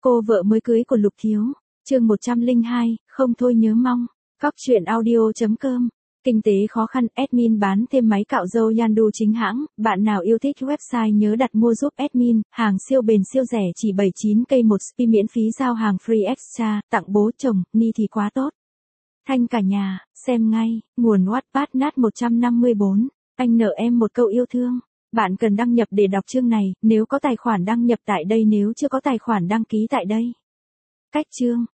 Cô vợ mới cưới của Lục Thiếu. Chương 102, không thôi nhớ mong. Cóc truyện audio.com. Kinh tế khó khăn, admin bán thêm máy cạo râu Yandu chính hãng. Bạn nào yêu thích website nhớ đặt mua giúp admin. Hàng siêu bền siêu rẻ chỉ 79k một spi, miễn phí giao hàng free extra. Tặng bố chồng, ni thì quá tốt. Thanh cả nhà, xem ngay. Nguồn Wattpad nát 154. Anh nợ em một câu yêu thương. Bạn cần đăng nhập để đọc chương này. Nếu có tài khoản đăng nhập tại đây, nếu chưa có tài khoản đăng ký tại đây. Cách chương.